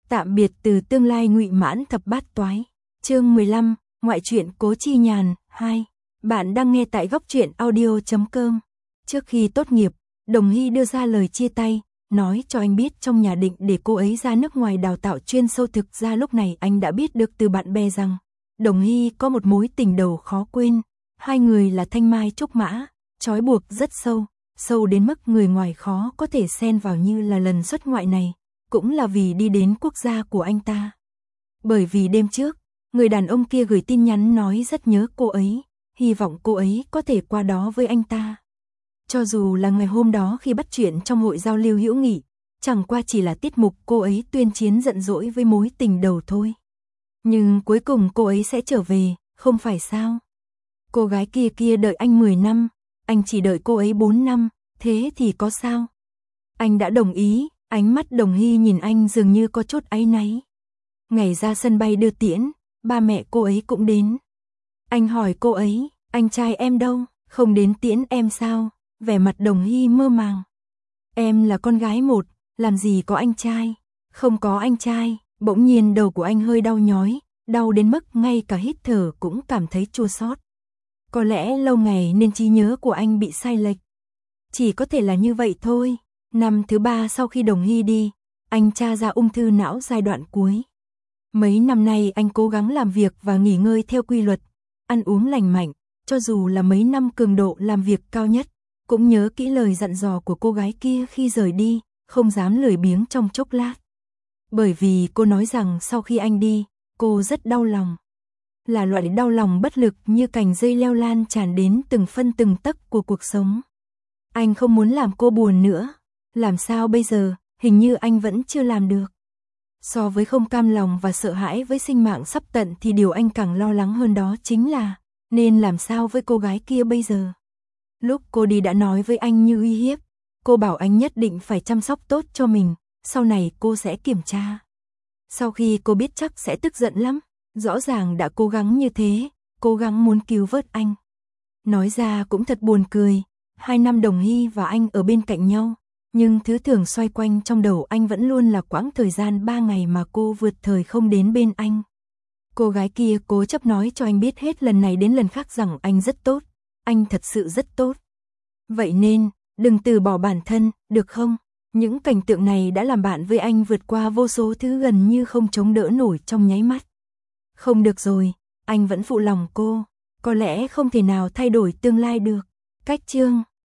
Tạm biệt từ tương lai ngụy mãn thập bát toái. Chương 15, ngoại truyện Cố Chi Nhàn 2. Bạn đang nghe tại góc truyện audio.com. Trước khi tốt nghiệp, Đồng Hy đưa ra lời chia tay, nói cho anh biết trong nhà định để cô ấy ra nước ngoài đào tạo chuyên sâu. Thực ra lúc này anh đã biết được từ bạn bè rằng Đồng Hy có một mối tình đầu khó quên. Hai người là thanh mai trúc mã, trói buộc rất sâu, sâu đến mức người ngoài khó có thể xen vào, như là lần xuất ngoại này, cũng là vì đi đến quốc gia của anh ta. Bởi vì đêm trước, người đàn ông kia gửi tin nhắn nói rất nhớ cô ấy, hy vọng cô ấy có thể qua đó với anh ta. Cho dù là ngày hôm đó khi bắt chuyện trong hội giao lưu hữu nghị, chẳng qua chỉ là tiết mục cô ấy tuyên chiến giận dỗi với mối tình đầu thôi. Nhưng cuối cùng cô ấy sẽ trở về, không phải sao? Cô gái kia đợi anh 10 năm, anh chỉ đợi cô ấy 4 năm, thế thì có sao? Anh đã đồng ý, ánh mắt Đồng Hy nhìn anh dường như có chút áy náy. Ngày ra sân bay đưa tiễn, ba mẹ cô ấy cũng đến. Anh hỏi cô ấy, anh trai em đâu, không đến tiễn em sao? Vẻ mặt Đồng Hy mơ màng. Em là con gái một, làm gì có anh trai? Không có anh trai. Bỗng nhiên đầu của anh hơi đau nhói, đau đến mức ngay cả hít thở cũng cảm thấy chua xót. Có lẽ lâu ngày nên trí nhớ của anh bị sai lệch. Chỉ có thể là như vậy thôi. Năm thứ 3 sau khi Đồng Hy đi, anh tra ra ung thư não giai đoạn cuối. Mấy năm nay anh cố gắng làm việc và nghỉ ngơi theo quy luật, ăn uống lành mạnh, cho dù là mấy năm cường độ làm việc cao nhất, cũng nhớ kỹ lời dặn dò của cô gái kia khi rời đi, không dám lười biếng trong chốc lát. Bởi vì cô nói rằng sau khi anh đi, cô rất đau lòng. Là loại đau lòng bất lực như cành dây leo lan tràn đến từng phân từng tấc của cuộc sống. Anh không muốn làm cô buồn nữa. Làm sao bây giờ, hình như anh vẫn chưa làm được. So với không cam lòng và sợ hãi với sinh mạng sắp tận thì điều anh càng lo lắng hơn đó chính là nên làm sao với cô gái kia bây giờ. Lúc cô đi đã nói với anh như uy hiếp, cô bảo anh nhất định phải chăm sóc tốt cho mình, sau này cô sẽ kiểm tra. Sau khi cô biết chắc sẽ tức giận lắm, rõ ràng đã cố gắng như thế, cố gắng muốn cứu vớt anh. Nói ra cũng thật buồn cười, 2 năm Đồng Hy và anh ở bên cạnh nhau, nhưng thứ thường xoay quanh trong đầu anh vẫn luôn là quãng thời gian 3 ngày mà cô vượt thời không đến bên anh. Cô gái kia cố chấp nói cho anh biết hết lần này đến lần khác rằng anh rất tốt, anh thật sự rất tốt. Vậy nên, đừng từ bỏ bản thân, được không? Những cảnh tượng này đã làm bạn với anh vượt qua vô số thứ gần như không chống đỡ nổi trong nháy mắt. Không được rồi, anh vẫn phụ lòng cô, có lẽ không thể nào thay đổi tương lai được. Cách chương